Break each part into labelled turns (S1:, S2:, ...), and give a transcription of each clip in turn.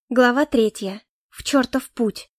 S1: Глава 3. В чертов путь.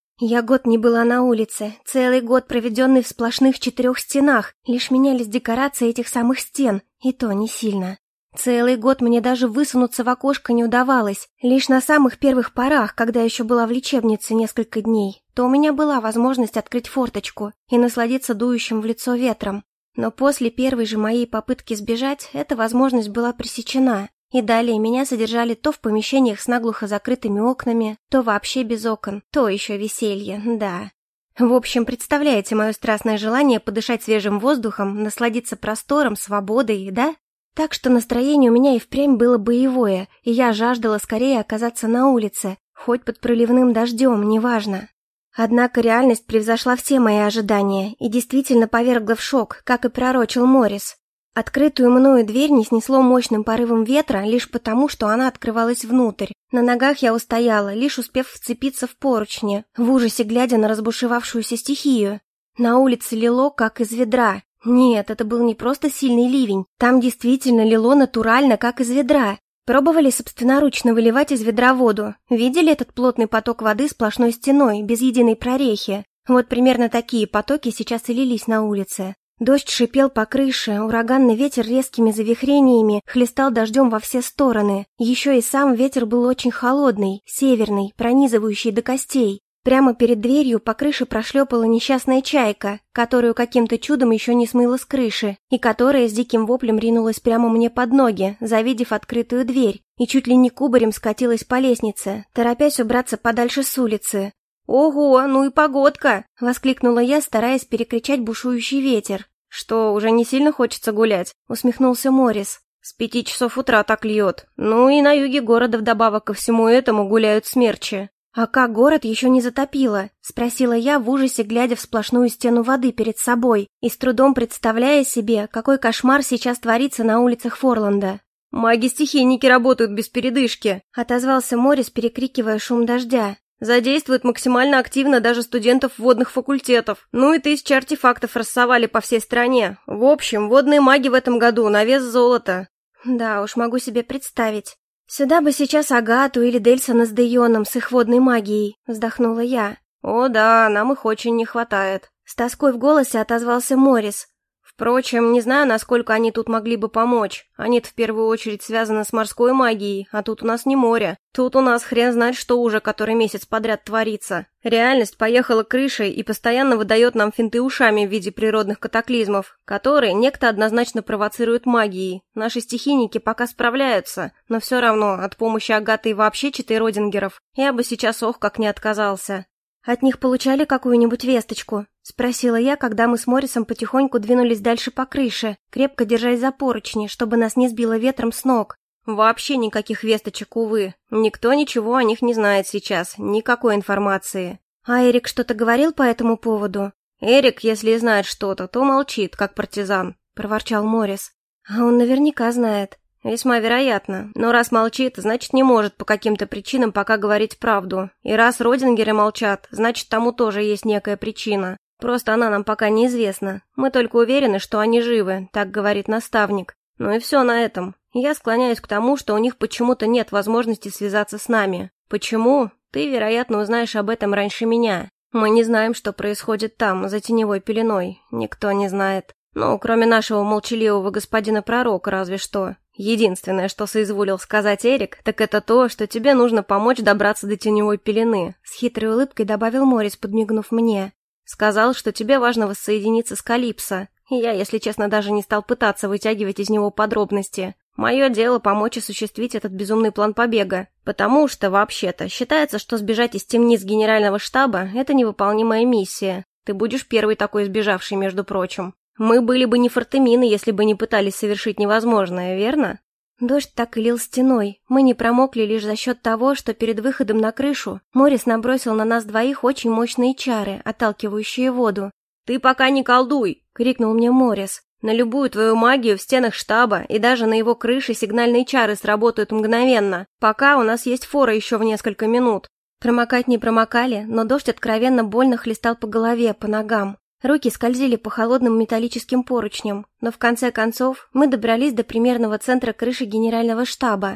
S1: Я год не была на улице, целый год, проведенный в сплошных 4 стенах, лишь менялись декорации этих самых стен, и то не сильно. Целый год мне даже высунуться в окошко не удавалось, лишь на самых первых порах, когда еще была в лечебнице несколько дней, то у меня была возможность открыть форточку и насладиться дующим в лицо ветром. Но после первой же моей попытки сбежать, эта возможность была пресечена. И далее меня содержали то в помещениях с наглухо закрытыми окнами, то вообще без окон, то еще веселье, да. В общем, представляете мое страстное желание подышать свежим воздухом, насладиться простором, свободой, да? Так что настроение у меня и впрямь было боевое, и я жаждала скорее оказаться на улице, хоть под проливным дождем, неважно. Однако реальность превзошла все мои ожидания и действительно повергла в шок, как и пророчил Моррис. Открытую мною дверь не снесло мощным порывом ветра лишь потому, что она открывалась внутрь. На ногах я устояла, лишь успев вцепиться в поручни, в ужасе глядя на разбушевавшуюся стихию. На улице лило, как из ведра. Нет, это был не просто сильный ливень, там действительно лило натурально, как из ведра. Пробовали собственноручно выливать из ведра воду. Видели этот плотный поток воды сплошной стеной, без единой прорехи? Вот примерно такие потоки сейчас и лились на улице. Дождь шипел по крыше, ураганный ветер резкими завихрениями хлестал дождем во все стороны. Еще и сам ветер был очень холодный, северный, пронизывающий до костей. Прямо перед дверью по крыше прошлепала несчастная чайка, которую каким-то чудом еще не смыло с крыши, и которая с диким воплем ринулась прямо мне под ноги, завидев открытую дверь, и чуть ли не кубарем скатилась по лестнице, торопясь убраться подальше с улицы. «Ого, ну и погодка!» — воскликнула я, стараясь перекричать бушующий ветер. «Что, уже не сильно хочется гулять?» — усмехнулся Моррис. «С 5 часов утра так льет. Ну и на юге города вдобавок ко всему этому гуляют смерчи». «А как город еще не затопило?» — спросила я в ужасе, глядя в сплошную стену воды перед собой и с трудом представляя себе, какой кошмар сейчас творится на улицах Форланда.
S2: «Маги-стихийники работают без передышки»,
S1: — отозвался Моррис, перекрикивая шум дождя.
S2: «Задействуют максимально активно даже студентов водных факультетов. Ну и 1000 артефактов рассовали по всей стране. В общем, водные маги в этом году на вес золота».
S1: «Да уж, могу себе представить. Сюда бы сейчас Агату или Дельсона с Дейоном с их водной магией», — вздохнула я.
S2: «О да, нам их очень не хватает»,
S1: — с тоской в голосе отозвался Моррис.
S2: «Впрочем, не знаю, насколько они тут могли бы помочь. Они-то в первую очередь связаны с морской магией, а тут у нас не море. Тут у нас хрен знает что уже который месяц подряд творится. Реальность поехала крышей и постоянно выдает нам финты ушами в виде природных катаклизмов, которые некто однозначно провоцирует магией. Наши стихийники пока справляются, но все равно от помощи Агаты и вообще читы Родингеров я бы сейчас ох как не отказался».
S1: «От них получали какую-нибудь весточку?» — спросила я, когда мы с Моррисом потихоньку двинулись дальше по крыше, крепко держась за поручни, чтобы нас не сбило ветром с ног.
S2: «Вообще никаких весточек, увы. Никто ничего о них не знает сейчас, никакой информации».
S1: «А Эрик что-то говорил по этому поводу?»
S2: «Эрик, если и знает что-то, то молчит, как партизан», — проворчал Моррис.
S1: «А он наверняка знает».
S2: «Весьма вероятно, но раз молчит, значит не может по каким-то причинам пока говорить правду. И раз Родингеры молчат, значит тому тоже есть некая причина. Просто она нам пока неизвестна. Мы только уверены, что они живы, так говорит наставник. Ну и все на этом. Я склоняюсь к тому, что у них почему-то нет возможности связаться с нами. Почему? Ты, вероятно, узнаешь об этом раньше меня. Мы не знаем, что происходит там, за теневой пеленой. Никто не знает. Ну, кроме нашего молчаливого господина пророка, разве что. Единственное, что соизволил сказать Эрик, так это то, что тебе нужно помочь добраться до теневой пелены.
S1: С хитрой улыбкой добавил Моррис, подмигнув мне.
S2: Сказал, что тебе важно воссоединиться с Калипсо. И я, если честно, даже не стал пытаться вытягивать из него подробности. Мое дело помочь осуществить этот безумный план побега. Потому что, вообще-то, считается, что сбежать из темниц генерального штаба – это невыполнимая миссия. Ты будешь первый такой сбежавший, между прочим. Мы были бы не фортемины, если бы не пытались совершить невозможное, верно?
S1: Дождь так и лил стеной. Мы не промокли лишь за счет того, что перед выходом на крышу Моррис набросил на нас двоих очень мощные чары, отталкивающие воду.
S2: «Ты пока не колдуй!» — крикнул мне Моррис. «На любую твою магию в стенах штаба и даже на его крыше сигнальные чары сработают мгновенно. Пока у нас есть фора еще в несколько минут».
S1: Промокать не промокали, но дождь откровенно больно хлестал по голове, по ногам. Руки скользили по холодным металлическим поручням, но в конце концов мы добрались до примерного центра крыши генерального штаба.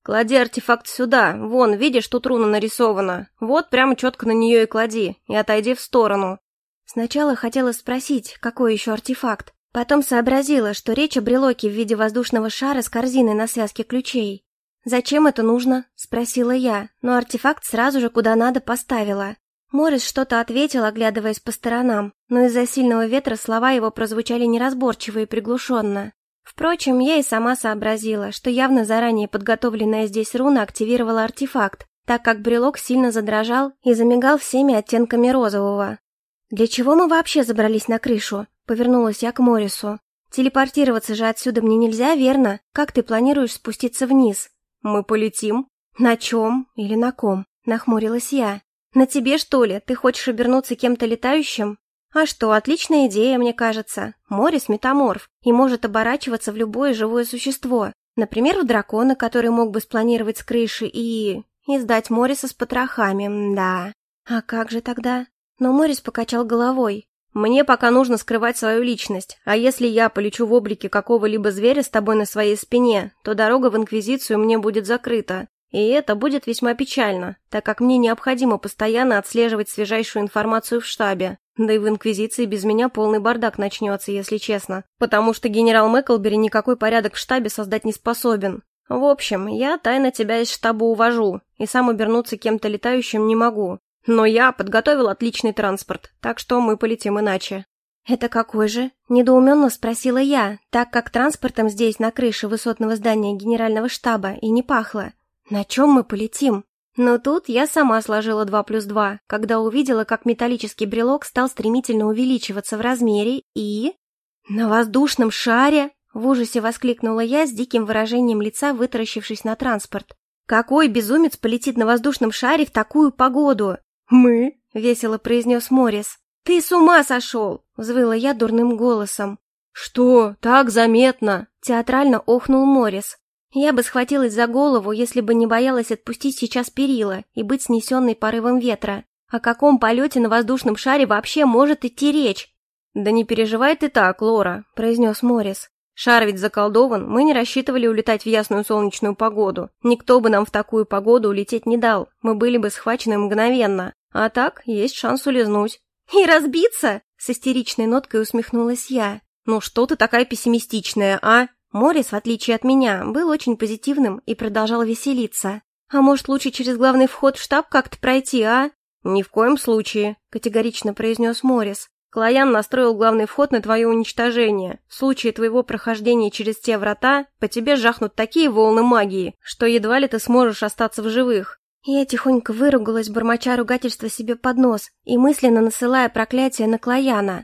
S2: Клади артефакт сюда, вон, видишь, тут руна нарисована. Вот прямо четко на нее и клади, и отойди в сторону».
S1: Сначала хотела спросить, какой еще артефакт. Потом сообразила, что речь о брелоке в виде воздушного шара с корзиной на связке ключей. «Зачем это нужно?» – спросила я, но артефакт сразу же куда надо поставила. Морис что-то ответил, оглядываясь по сторонам, но из-за сильного ветра слова его прозвучали неразборчиво и приглушенно. Впрочем, я и сама сообразила, что явно заранее подготовленная здесь руна активировала артефакт, так как брелок сильно задрожал и замигал всеми оттенками розового. «Для чего мы вообще забрались на крышу?» – повернулась я к Морису. «Телепортироваться же отсюда мне нельзя, верно? Как ты планируешь спуститься вниз?»
S2: «Мы полетим».
S1: «На чем? Или на ком?» – нахмурилась я. «На тебе, что ли? Ты хочешь обернуться кем-то летающим?» «А что, отличная идея, мне кажется. Морис — метаморф и может оборачиваться в любое живое существо. Например, в дракона, который мог бы спланировать с крыши и сдать Мориса с потрохами, да. А как же тогда?» Но Морис покачал головой.
S2: «Мне пока нужно скрывать свою личность, а если я полечу в облике какого-либо зверя с тобой на своей спине, то дорога в Инквизицию мне будет закрыта. И это будет весьма печально, так как мне необходимо постоянно отслеживать свежайшую информацию в штабе. Да и в Инквизиции без меня полный бардак начнется, если честно, потому что генерал Мэклбери никакой порядок в штабе создать не способен. В общем, я тайно тебя из штаба увожу, и сам обернуться кем-то летающим не могу. Но я подготовил отличный транспорт, так что мы полетим иначе».
S1: «Это какой же?» – недоуменно спросила я, так как транспортом здесь, на крыше высотного здания генерального штаба, и не пахло. «На чем мы полетим?» Но тут я сама сложила 2 плюс 2, когда увидела, как металлический брелок стал стремительно увеличиваться в размере и... «На воздушном шаре!» — в ужасе воскликнула я с диким выражением лица, вытаращившись на транспорт. «Какой безумец полетит на воздушном шаре в такую погоду?»
S2: «Мы?»
S1: — весело произнес Морис. «Ты с ума сошел!» — взвыла я дурным голосом.
S2: «Что, так заметно?»
S1: — театрально охнул Морис. Я бы схватилась за голову, если бы не боялась отпустить сейчас перила и быть снесенной порывом ветра. О каком полете на воздушном шаре вообще может идти речь?
S2: «Да не переживай ты так, Лора», — произнес Морис. «Шар ведь заколдован, мы не рассчитывали улетать в ясную солнечную погоду. Никто бы нам в такую погоду улететь не дал, мы были бы схвачены мгновенно. А так, есть шанс улизнуть».
S1: «И разбиться?» — с истеричной ноткой усмехнулась я.
S2: «Ну что ты такая пессимистичная, а?»
S1: Морис, в отличие от меня, был очень позитивным и продолжал веселиться. «А может, лучше через главный вход в штаб как-то пройти, а?»
S2: «Ни в коем случае», — категорично произнес Морис. «Клоян настроил главный вход на твое уничтожение. В случае твоего прохождения через те врата по тебе жахнут такие волны магии, что едва ли ты сможешь остаться в живых».
S1: Я тихонько выругалась, бормоча ругательства себе под нос и мысленно насылая проклятие на Клояна.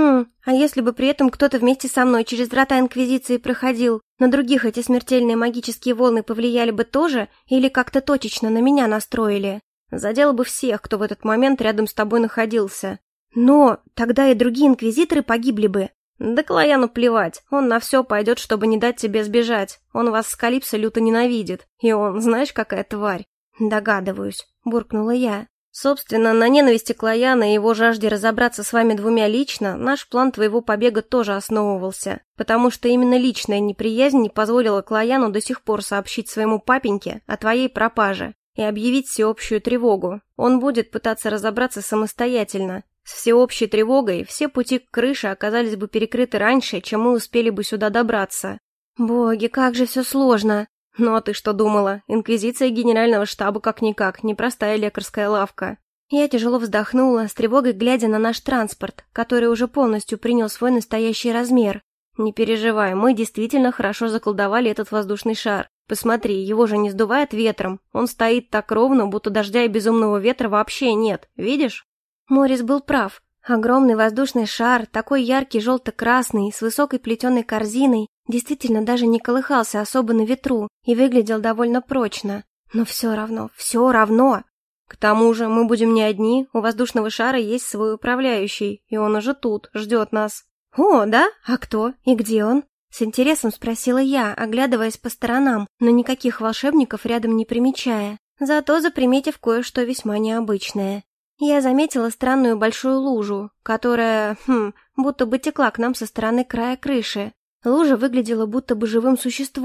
S1: А если бы при этом кто-то вместе со мной через врата Инквизиции проходил, на других эти смертельные магические волны повлияли бы тоже или как-то точечно на меня настроили?
S2: Задело бы всех, кто в этот момент рядом с тобой находился.
S1: Но тогда и другие инквизиторы погибли бы.
S2: Да Клояну плевать, он на все пойдет, чтобы не дать тебе сбежать. Он вас с Калипсо люто ненавидит. И он, знаешь, какая тварь?
S1: Догадываюсь, буркнула я.
S2: Собственно, на ненависти Клояна и его жажде разобраться с вами двумя лично, наш план твоего побега тоже основывался, потому что именно личная неприязнь не позволила Клояну до сих пор сообщить своему папеньке о твоей пропаже и объявить всеобщую тревогу. Он будет пытаться разобраться самостоятельно. С всеобщей тревогой все пути к крыше оказались бы перекрыты раньше, чем мы успели бы сюда добраться.
S1: Боги, как же все сложно!
S2: Ну а ты что думала? Инквизиция генерального штаба как-никак, непростая лекарская лавка.
S1: Я тяжело вздохнула, с тревогой глядя на наш транспорт, который уже полностью принял свой настоящий размер.
S2: Не переживай, мы действительно хорошо заколдовали этот воздушный шар. Посмотри, его же не сдувает ветром. Он стоит так ровно, будто дождя и безумного ветра вообще нет. Видишь?
S1: Морис был прав. Огромный воздушный шар, такой яркий желто-красный, с высокой плетеной корзиной, действительно даже не колыхался особо на ветру и выглядел довольно прочно. Но все равно, все равно.
S2: К тому же мы будем не одни, у воздушного шара есть свой управляющий, и он уже тут, ждет нас.
S1: «О, да? А кто? И где он?» С интересом спросила я, оглядываясь по сторонам, но никаких волшебников рядом не примечая, зато заприметив кое-что весьма необычное. Я заметила странную большую лужу, которая, будто бы текла к нам со стороны края крыши. Лужа выглядела будто бы живым существом,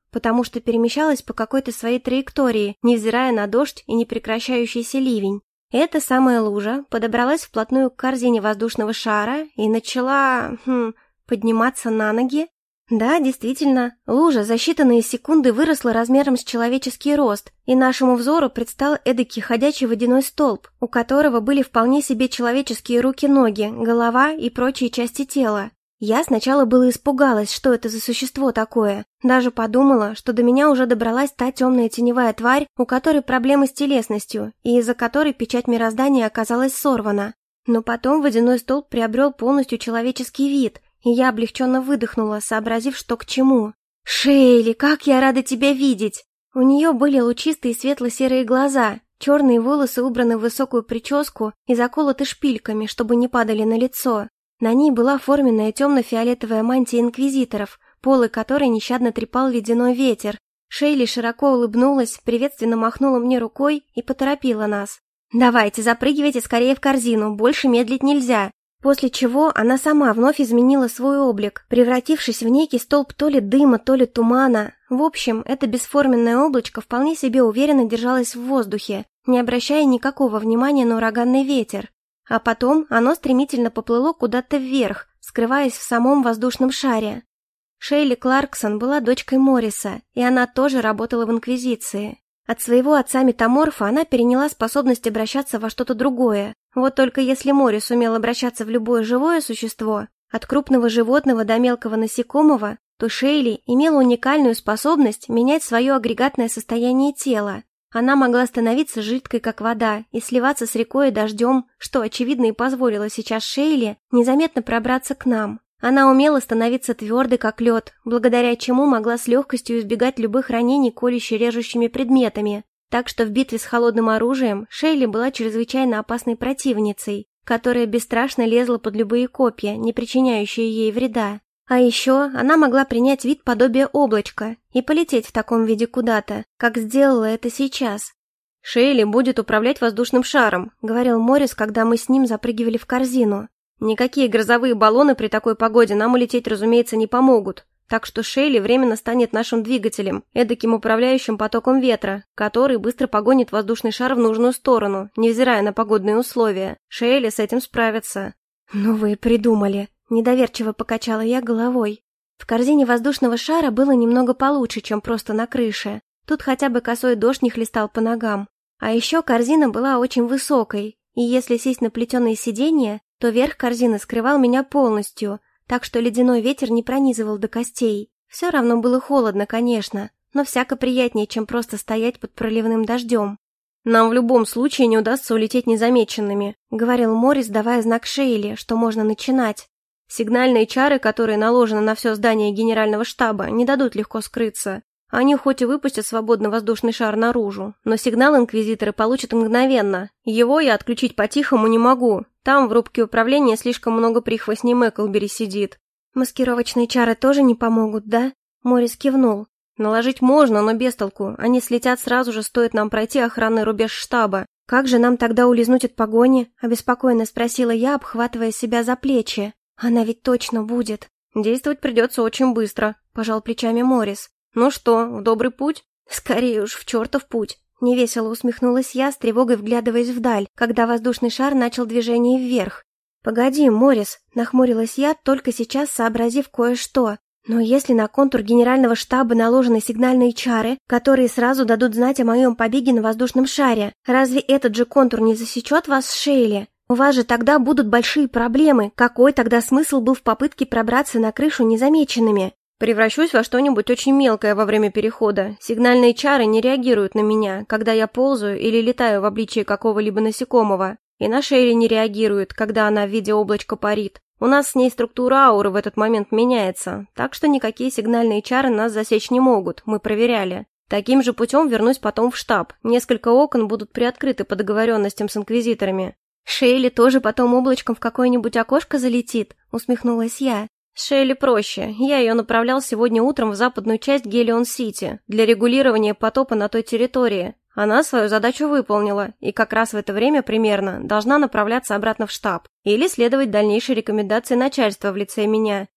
S1: потому что перемещалась по какой-то своей траектории, невзирая на дождь и непрекращающийся ливень. Эта самая лужа подобралась вплотную к корзине воздушного шара и начала, подниматься на ноги. Да, действительно, лужа за считанные секунды выросла размером с человеческий рост, и нашему взору предстал эдакий ходячий водяной столб, у которого были вполне себе человеческие руки-ноги, голова и прочие части тела. Я сначала было испугалась, что это за существо такое, даже подумала, что до меня уже добралась та темная теневая тварь, у которой проблемы с телесностью, и из-за которой печать мироздания оказалась сорвана. Но потом водяной столб приобрел полностью человеческий вид, и я облегченно выдохнула, сообразив, что к чему. «Шейли, как я рада тебя видеть!» У нее были лучистые светло-серые глаза, черные волосы убраны в высокую прическу и заколоты шпильками, чтобы не падали на лицо. На ней была форменная темно-фиолетовая мантия инквизиторов, полы которой нещадно трепал ледяной ветер. Шейли широко улыбнулась, приветственно махнула мне рукой и поторопила нас. «Давайте, запрыгивайте скорее в корзину, больше медлить нельзя!» После чего она сама вновь изменила свой облик, превратившись в некий столб то ли дыма, то ли тумана. В общем, это бесформенное облачко вполне себе уверенно держалось в воздухе, не обращая никакого внимания на ураганный ветер. А потом оно стремительно поплыло куда-то вверх, скрываясь в самом воздушном шаре. Шейли Кларксон была дочкой Морриса, и она тоже работала в Инквизиции. От своего отца-метаморфа она переняла способность обращаться во что-то другое. Вот только если Моррис умел обращаться в любое живое существо, от крупного животного до мелкого насекомого, то Шейли имела уникальную способность менять свое агрегатное состояние тела. Она могла становиться жидкой, как вода, и сливаться с рекой и дождем, что, очевидно, и позволило сейчас Шейли незаметно пробраться к нам. Она умела становиться твердой, как лед, благодаря чему могла с легкостью избегать любых ранений колюще-режущими предметами. Так что в битве с холодным оружием Шейли была чрезвычайно опасной противницей, которая бесстрашно лезла под любые копья, не причиняющие ей вреда. А еще она могла принять вид подобия облачка и полететь в таком виде куда-то, как сделала это сейчас.
S2: «Шейли будет управлять воздушным шаром», — говорил Моррис, когда мы с ним запрыгивали в корзину. «Никакие грозовые баллоны при такой погоде нам улететь, разумеется, не помогут. Так что Шейли временно станет нашим двигателем, эдаким управляющим потоком ветра, который быстро погонит воздушный шар в нужную сторону, невзирая на погодные условия. Шейли с этим справится».
S1: «Ну вы и придумали», — недоверчиво покачала я головой. В корзине воздушного шара было немного получше, чем просто на крыше. Тут хотя бы косой дождь не хлестал по ногам. А еще корзина была очень высокой, и если сесть на плетеные сиденья, то верх корзины скрывал меня полностью, так что ледяной ветер не пронизывал до костей. Все равно было холодно, конечно, но всяко приятнее, чем просто стоять под проливным дождем.
S2: «Нам в любом случае не удастся улететь незамеченными», — говорил Моррис, давая знак Шейли, что можно начинать. «Сигнальные чары, которые наложены на все здание генерального штаба, не дадут легко скрыться. Они хоть и выпустят свободный воздушный шар наружу, но сигнал инквизиторы получат мгновенно. Его я отключить по-тихому не могу. Там в рубке управления слишком много прихвостней Мэклбери сидит».
S1: «Маскировочные чары тоже не помогут, да?» Моррис кивнул.
S2: «Наложить можно, но без толку. Они слетят сразу же, стоит нам пройти охранный рубеж штаба».
S1: «Как же нам тогда улизнуть от погони?» — обеспокоенно спросила я, обхватывая себя за плечи. «Она ведь точно будет».
S2: «Действовать придется очень быстро», — пожал плечами Моррис. «Ну что, в добрый путь?»
S1: «Скорее уж, в чертов путь!» Невесело усмехнулась я, с тревогой вглядываясь вдаль, когда воздушный шар начал движение вверх. «Погоди, Моррис!» — нахмурилась я, только сейчас сообразив кое-что. «Но если на контур генерального штаба наложены сигнальные чары, которые сразу дадут знать о моем побеге на воздушном шаре, разве этот же контур не засечет вас с Шейли? У вас же тогда будут большие проблемы. Какой тогда смысл был в попытке пробраться на крышу незамеченными?»
S2: «Превращусь во что-нибудь очень мелкое во время перехода. Сигнальные чары не реагируют на меня, когда я ползаю или летаю в обличии какого-либо насекомого. И на Шейли не реагирует, когда она в виде облачка парит. У нас с ней структура ауры в этот момент меняется, так что никакие сигнальные чары нас засечь не могут, мы проверяли. Таким же путем вернусь потом в штаб. Несколько окон будут приоткрыты по договоренностям с инквизиторами».
S1: «Шейли тоже потом облачком в какое-нибудь окошко залетит?» — усмехнулась я.
S2: С Шейли проще. Я ее направлял сегодня утром в западную часть Гелион-Сити для регулирования потопа на той территории. Она свою задачу выполнила, и как раз в это время примерно должна направляться обратно в штаб или следовать дальнейшей рекомендации начальства в лице меня.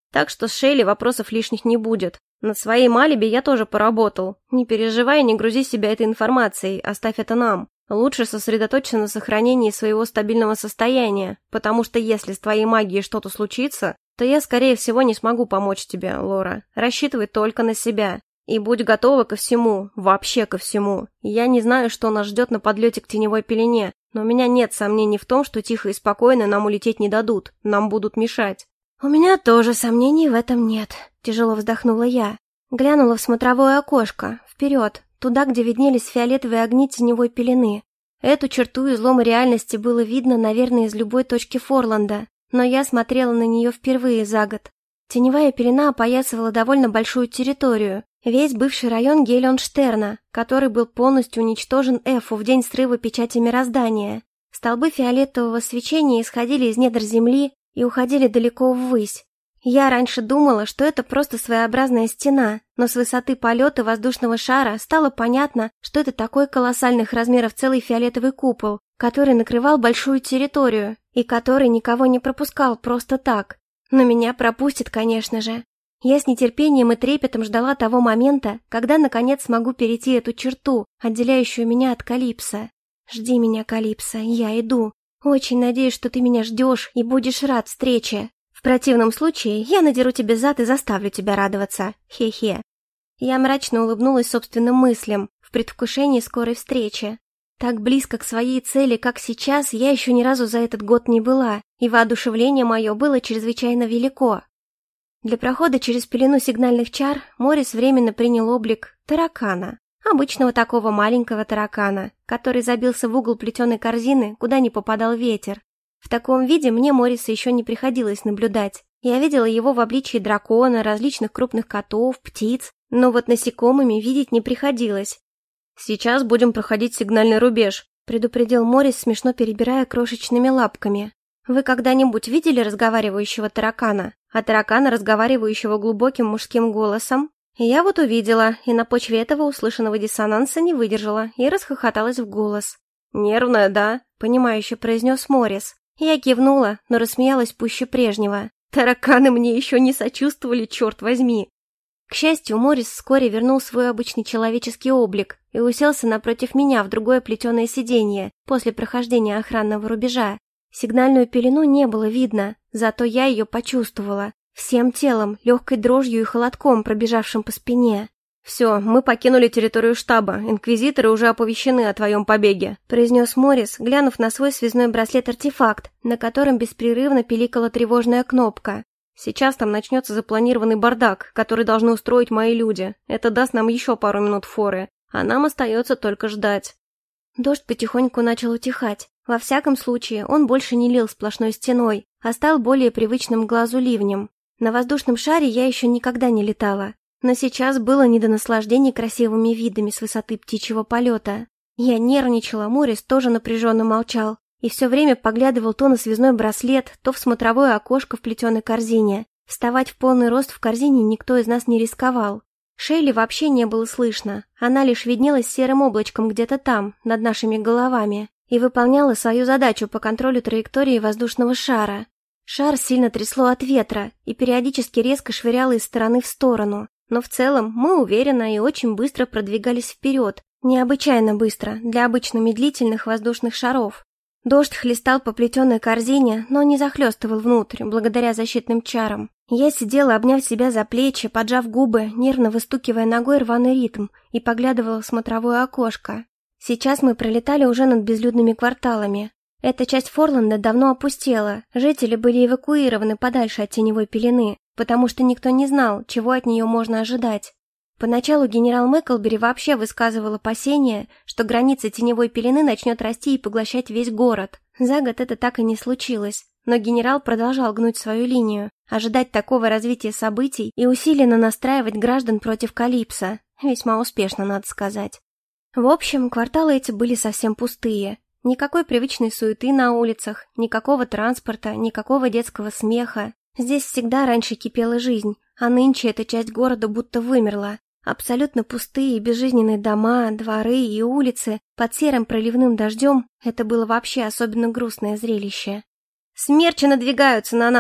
S2: Так что с Шейли вопросов лишних не будет. Над своей алиби я тоже поработал. Не переживай и не грузи себя этой информацией, оставь это нам. Лучше сосредоточься на сохранении своего стабильного состояния, потому что если с твоей магией что-то случится, то я, скорее всего, не смогу помочь тебе, Лора. Рассчитывай только на себя. И будь готова ко всему, вообще ко всему. Я не знаю, что нас ждет на подлете к теневой пелене, но у меня нет сомнений в том, что тихо и спокойно нам улететь не дадут, нам будут мешать.
S1: «У меня тоже сомнений в этом нет», — тяжело вздохнула я. Глянула в смотровое окошко, вперед, туда, где виднелись фиолетовые огни теневой пелены. Эту черту излома реальности было видно, наверное, из любой точки Форланда, но я смотрела на нее впервые за год. Теневая пелена опоясывала довольно большую территорию, весь бывший район Гелионштерна, который был полностью уничтожен Эфу в день срыва печати мироздания. Столбы фиолетового свечения исходили из недр земли и уходили далеко ввысь. Я раньше думала, что это просто своеобразная стена, но с высоты полета воздушного шара стало понятно, что это такой колоссальных размеров целый фиолетовый купол, который накрывал большую территорию и который никого не пропускал просто так. Но меня пропустит, конечно же. Я с нетерпением и трепетом ждала того момента, когда наконец смогу перейти эту черту, отделяющую меня от Калипсо. Жди меня, Калипсо, я иду. Очень надеюсь, что ты меня ждешь и будешь рад встрече. В противном случае я надеру тебе зад и заставлю тебя радоваться. Хе-хе. Я мрачно улыбнулась собственным мыслям, в предвкушении скорой встречи. Так близко к своей цели, как сейчас, я еще ни разу за этот год не была, и воодушевление мое было чрезвычайно велико. Для прохода через пелену сигнальных чар Моррис временно принял облик таракана. Обычного такого маленького таракана, который забился в угол плетеной корзины, куда не попадал ветер. В таком виде мне Морриса еще не приходилось наблюдать. Я видела его в обличии дракона, различных крупных котов, птиц, но вот насекомыми видеть не приходилось.
S2: «Сейчас будем проходить сигнальный рубеж», —
S1: предупредил Моррис, смешно перебирая крошечными лапками. «Вы когда-нибудь видели разговаривающего таракана? А таракана, разговаривающего глубоким мужским голосом?» Я вот увидела, и на почве этого услышанного диссонанса не выдержала и расхохоталась в голос.
S2: «Нервная, да?»
S1: — понимающе произнес Моррис. Я кивнула, но рассмеялась пуще прежнего. Тараканы мне еще не сочувствовали, черт возьми. К счастью, Моррис вскоре вернул свой обычный человеческий облик и уселся напротив меня в другое плетеное сиденье после прохождения охранного рубежа. Сигнальную пелену не было видно, зато я ее почувствовала. Всем телом, легкой дрожью и холодком, пробежавшим по спине.
S2: «Все, мы покинули территорию штаба. Инквизиторы уже оповещены о твоем побеге», —
S1: произнес Моррис, глянув на свой связной браслет-артефакт, на котором беспрерывно пиликала тревожная кнопка.
S2: «Сейчас там начнется запланированный бардак, который должны устроить мои люди. Это даст нам еще пару минут форы, а нам остается только ждать».
S1: Дождь потихоньку начал утихать. Во всяком случае, он больше не лил сплошной стеной, а стал более привычным глазу ливнем. На воздушном шаре я еще никогда не летала, но сейчас было не до наслаждений красивыми видами с высоты птичьего полета. Я нервничала, Моррис тоже напряженно молчал и все время поглядывал то на связной браслет, то в смотровое окошко в плетеной корзине. Вставать в полный рост в корзине никто из нас не рисковал. Шейли вообще не было слышно, она лишь виднелась серым облачком где-то там, над нашими головами, и выполняла свою задачу по контролю траектории воздушного шара. Шар сильно трясло от ветра и периодически резко швыряло из стороны в сторону, но в целом мы уверенно и очень быстро продвигались вперед, необычайно быстро для обычно медлительных воздушных шаров. Дождь хлестал по плетеной корзине, но не захлестывал внутрь, благодаря защитным чарам. Я сидела, обняв себя за плечи, поджав губы, нервно выстукивая ногой рваный ритм, и поглядывала в смотровое окошко. Сейчас мы пролетали уже над безлюдными кварталами. Эта часть Форланда давно опустела, жители были эвакуированы подальше от теневой пелены, потому что никто не знал, чего от нее можно ожидать. Поначалу генерал Мэклбери вообще высказывал опасения, что граница теневой пелены начнет расти и поглощать весь город. За год это так и не случилось, но генерал продолжал гнуть свою линию, ожидать такого развития событий и усиленно настраивать граждан против Калипсо, весьма успешно, надо сказать. В общем, кварталы эти были совсем пустые. Никакой привычной суеты на улицах, никакого транспорта, никакого детского смеха. Здесь всегда раньше кипела жизнь, а нынче эта часть города будто вымерла. Абсолютно пустые и безжизненные дома, дворы и улицы под серым проливным дождем — это было вообще особенно грустное зрелище.
S2: «Смерчи надвигаются на нас!» —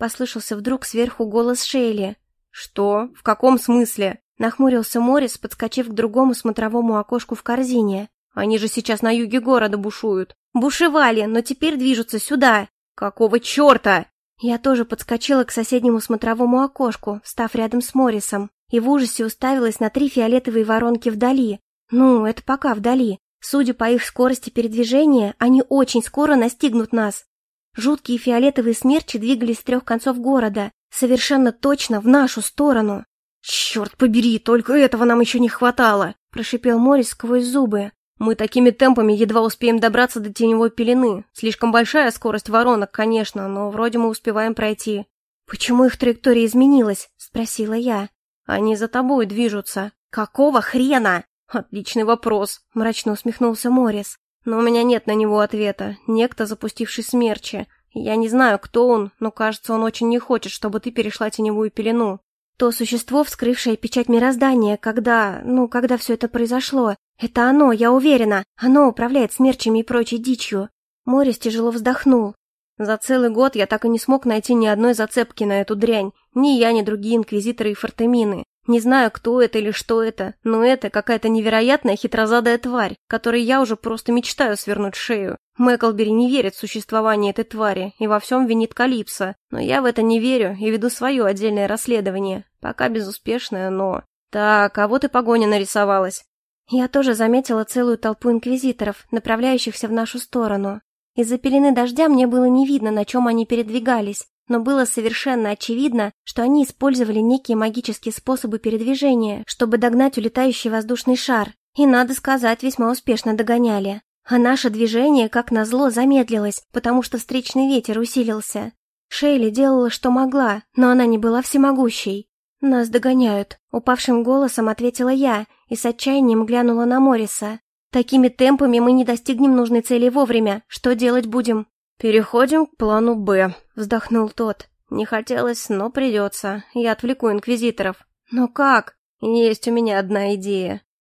S1: Послышался вдруг сверху голос Шейли.
S2: «Что? В каком смысле?»
S1: Нахмурился Моррис, подскочив к другому смотровому окошку в корзине.
S2: «Они же сейчас на юге города бушуют».
S1: «Бушевали, но теперь движутся сюда».
S2: «Какого черта?»
S1: Я тоже подскочила к соседнему смотровому окошку, встав рядом с Моррисом, и в ужасе уставилась на 3 фиолетовые воронки вдали. Ну, это пока вдали. Судя по их скорости передвижения, они очень скоро настигнут нас. Жуткие фиолетовые смерчи двигались с 3 концов города, совершенно точно в нашу сторону.
S2: «Черт побери, только этого нам еще не хватало!» –
S1: прошипел Моррис сквозь зубы.
S2: «Мы такими темпами едва успеем добраться до теневой пелены. Слишком большая скорость воронок, конечно, но вроде мы успеваем пройти».
S1: «Почему их траектория изменилась?» – спросила я.
S2: «Они за тобой движутся».
S1: «Какого хрена?»
S2: «Отличный вопрос», –
S1: мрачно усмехнулся Моррис.
S2: «Но у меня нет на него ответа. Некто, запустивший смерчи. Я не знаю, кто он, но кажется, он очень не хочет, чтобы ты перешла теневую пелену».
S1: То существо, вскрывшее печать мироздания, когда все это произошло, это оно, я уверена. Оно управляет смерчами и прочей дичью. Моррис тяжело вздохнул.
S2: За целый год я так и не смог найти ни одной зацепки на эту дрянь. Ни я, ни другие инквизиторы и фортемины. Не знаю, кто это или что это, но это какая-то невероятная хитрозадая тварь, которой я уже просто мечтаю свернуть шею. Мэклбери не верит в существование этой твари и во всем винит Калипсо, но я в это не верю и веду свое отдельное расследование. Пока безуспешное, но... Так, а вот и погоня нарисовалась.
S1: Я тоже заметила целую толпу инквизиторов, направляющихся в нашу сторону. Из-за пелены дождя мне было не видно, на чем они передвигались, но было совершенно очевидно, что они использовали некие магические способы передвижения, чтобы догнать улетающий воздушный шар, и, надо сказать, весьма успешно догоняли. А наше движение, как назло, замедлилось, потому что встречный ветер усилился. Шейли делала, что могла, но она не была всемогущей. «Нас догоняют», — упавшим голосом ответила я и с отчаянием глянула на Морриса. «Такими темпами мы не достигнем нужной цели вовремя. Что делать будем?»
S2: «Переходим к плану «Б», — вздохнул тот. «Не хотелось, но придется. Я отвлеку инквизиторов».
S1: «Но как?»
S2: «Есть у меня одна идея».